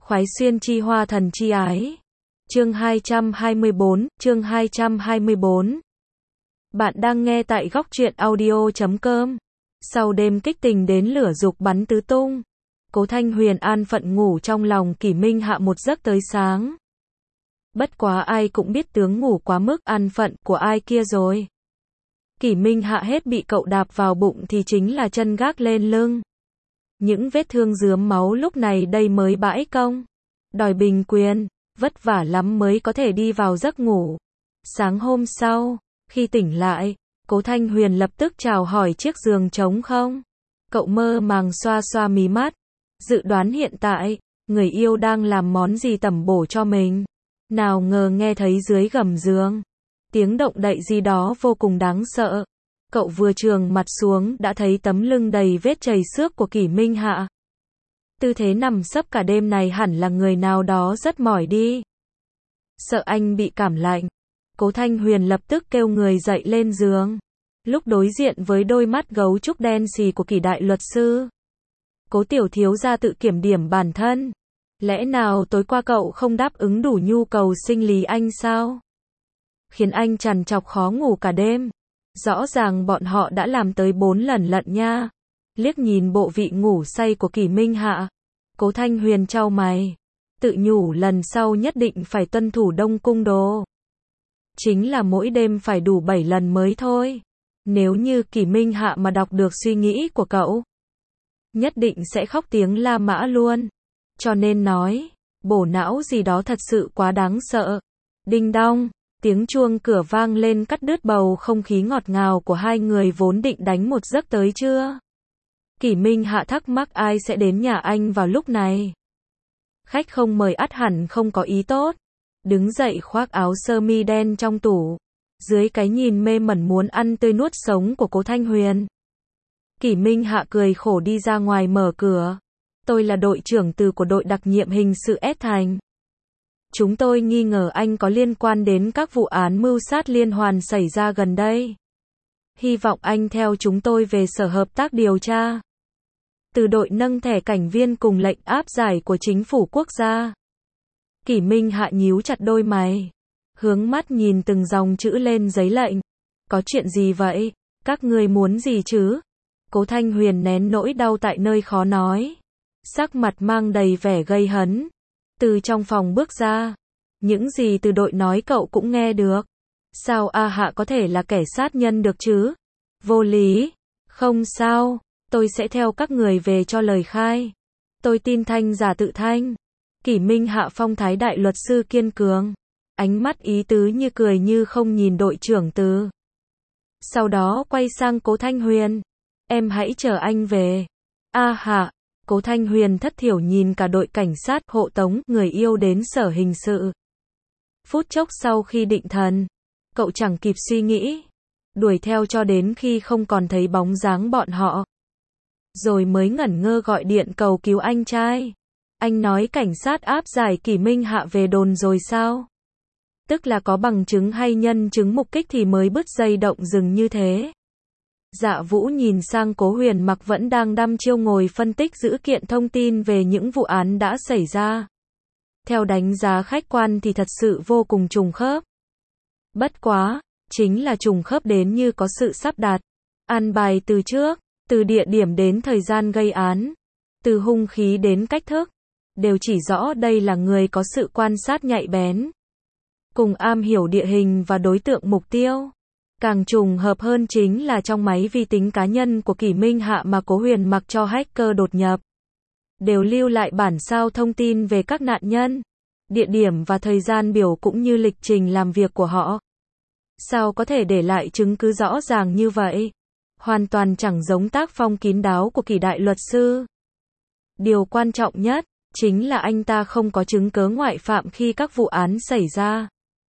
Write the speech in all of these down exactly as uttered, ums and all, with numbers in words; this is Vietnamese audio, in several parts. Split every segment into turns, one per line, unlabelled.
Khoái xuyên chi hoa thần chi ái. Chương hai trăm hai mươi bốn, chương hai trăm hai mươi bốn. Bạn đang nghe tại góc truyện audio chấm com. Sau đêm kích tình đến lửa dục bắn tứ tung, Cố Thanh Huyền an phận ngủ trong lòng Kỷ Minh Hạ một giấc tới sáng. Bất quá ai cũng biết tướng ngủ quá mức an phận của ai kia rồi. Kỷ Minh Hạ hết bị cậu đạp vào bụng thì chính là chân gác lên lưng. Những vết thương rướm máu lúc này đây mới bãi công. Đòi bình quyền, vất vả lắm mới có thể đi vào giấc ngủ. Sáng hôm sau, khi tỉnh lại, Cố Thanh Huyền lập tức chào hỏi chiếc giường trống không. Cậu mơ màng xoa xoa mí mắt, dự đoán hiện tại, người yêu đang làm món gì tẩm bổ cho mình. Nào ngờ nghe thấy dưới gầm giường, tiếng động đậy gì đó vô cùng đáng sợ. Cậu vừa chường mặt xuống đã thấy tấm lưng đầy vết chảy xước của Kỷ Minh Hạ. Tư thế nằm sấp cả đêm này hẳn là người nào đó rất mỏi đi. Sợ anh bị cảm lạnh, Cố Thanh Huyền lập tức kêu người dậy lên giường. Lúc đối diện với đôi mắt gấu trúc đen xì của Kỷ đại luật sư, Cố tiểu thiếu gia tự kiểm điểm bản thân. Lẽ nào tối qua cậu không đáp ứng đủ nhu cầu sinh lý anh sao? Khiến anh trằn trọc khó ngủ cả đêm. Rõ ràng bọn họ đã làm tới bốn lần lận nha. Liếc nhìn bộ vị ngủ say của Kỷ Minh Hạ, Cố Thanh Huyền chau mày, tự nhủ lần sau nhất định phải tuân thủ Đông Cung đồ. Chính là mỗi đêm phải đủ bảy lần mới thôi. Nếu như Kỷ Minh Hạ mà đọc được suy nghĩ của cậu, nhất định sẽ khóc tiếng la mã luôn. Cho nên nói, bổ não gì đó thật sự quá đáng sợ. Đinh đong, tiếng chuông cửa vang lên cắt đứt bầu không khí ngọt ngào của hai người vốn định đánh một giấc tới trưa. Kỷ Minh Hạ thắc mắc ai sẽ đến nhà anh vào lúc này. Khách không mời ắt hẳn không có ý tốt. Đứng dậy khoác áo sơ mi đen trong tủ, dưới cái nhìn mê mẩn muốn ăn tươi nuốt sống của Cố Thanh Huyền, Kỷ Minh Hạ cười khổ đi ra ngoài mở cửa. Tôi là đội trưởng từ của đội đặc nhiệm hình sự S Thành. Chúng tôi nghi ngờ anh có liên quan đến các vụ án mưu sát liên hoàn xảy ra gần đây. Hy vọng anh theo chúng tôi về sở hợp tác điều tra. Từ đội nâng thẻ cảnh viên cùng lệnh áp giải của chính phủ quốc gia. Kỷ Minh Hạ nhíu chặt đôi mày, hướng mắt nhìn từng dòng chữ lên giấy lệnh. Có chuyện gì vậy? Các ngươi muốn gì chứ? Cố Thanh Huyền nén nỗi đau tại nơi khó nói, sắc mặt mang đầy vẻ gây hấn. Từ trong phòng bước ra, những gì từ đội nói cậu cũng nghe được. Sao A Hạ có thể là kẻ sát nhân được chứ? Vô lý. Không sao, tôi sẽ theo các người về cho lời khai. Tôi tin thanh giả tự thanh. Kỷ Minh Hạ phong thái đại luật sư kiên cường, ánh mắt ý tứ như cười như không nhìn đội trưởng Từ. Sau đó quay sang Cố Thanh Huyền. Em hãy chờ anh về. A Hạ. Cố Thanh Huyền thất thiểu nhìn cả đội cảnh sát hộ tống người yêu đến sở hình sự. Phút chốc sau khi định thần, cậu chẳng kịp suy nghĩ, đuổi theo cho đến khi không còn thấy bóng dáng bọn họ, rồi mới ngẩn ngơ gọi điện cầu cứu anh trai. Anh nói cảnh sát áp giải Kỷ Minh Hạ về đồn rồi sao? Tức là có bằng chứng hay nhân chứng mục kích thì mới bứt dây động rừng như thế. Dạ Vũ nhìn sang Cố Huyền Mặc vẫn đang đăm chiêu ngồi phân tích dữ kiện thông tin về những vụ án đã xảy ra. Theo đánh giá khách quan thì thật sự vô cùng trùng khớp. Bất quá, chính là trùng khớp đến như có sự sắp đặt. An bài từ trước, từ địa điểm đến thời gian gây án, từ hung khí đến cách thức, đều chỉ rõ đây là người có sự quan sát nhạy bén, cùng am hiểu địa hình và đối tượng mục tiêu. Càng trùng hợp hơn chính là trong máy vi tính cá nhân của Kỷ Minh Hạ mà Cố Huyền Mặc cho hacker đột nhập, đều lưu lại bản sao thông tin về các nạn nhân, địa điểm và thời gian biểu cũng như lịch trình làm việc của họ. Sao có thể để lại chứng cứ rõ ràng như vậy? Hoàn toàn chẳng giống tác phong kín đáo của Kỷ đại luật sư. Điều quan trọng nhất chính là anh ta không có chứng cớ ngoại phạm khi các vụ án xảy ra.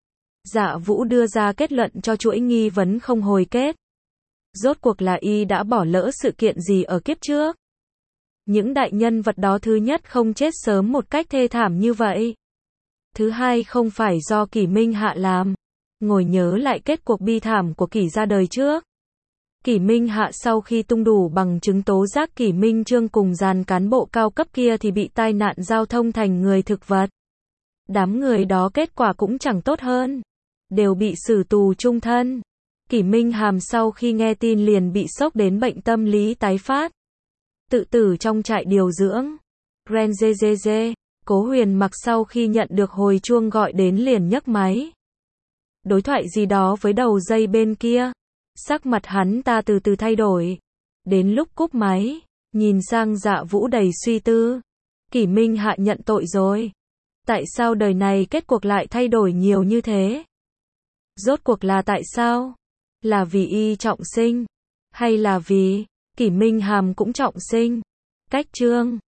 Dạ Vũ đưa ra kết luận cho chuỗi nghi vấn không hồi kết. Rốt cuộc là y đã bỏ lỡ sự kiện gì ở kiếp trước? Những đại nhân vật đó thứ nhất không chết sớm một cách thê thảm như vậy. Thứ hai không phải do Kỷ Minh Hạ làm. Ngồi nhớ lại kết cuộc bi thảm của Kỷ gia đời trước. Kỷ Minh Hạ sau khi tung đủ bằng chứng tố giác Kỷ Minh Chương cùng dàn cán bộ cao cấp kia thì bị tai nạn giao thông thành người thực vật. Đám người đó kết quả cũng chẳng tốt hơn, đều bị xử tù chung thân. Kỷ Minh Hàm sau khi nghe tin liền bị sốc đến bệnh tâm lý tái phát, tự tử trong trại điều dưỡng. Ren dê dê dê. Cố Huyền Mặc sau khi nhận được hồi chuông gọi đến liền nhấc máy. Đối thoại gì đó với đầu dây bên kia. Sắc mặt hắn ta từ từ thay đổi. Đến lúc cúp máy, nhìn sang Dạ Vũ đầy suy tư. Kỷ Minh Hạ nhận tội rồi. Tại sao đời này kết cuộc lại thay đổi nhiều như thế? Rốt cuộc là tại sao? Là vì y trọng sinh? Hay là vì Kỷ Minh Hàm cũng trọng sinh? Cách chương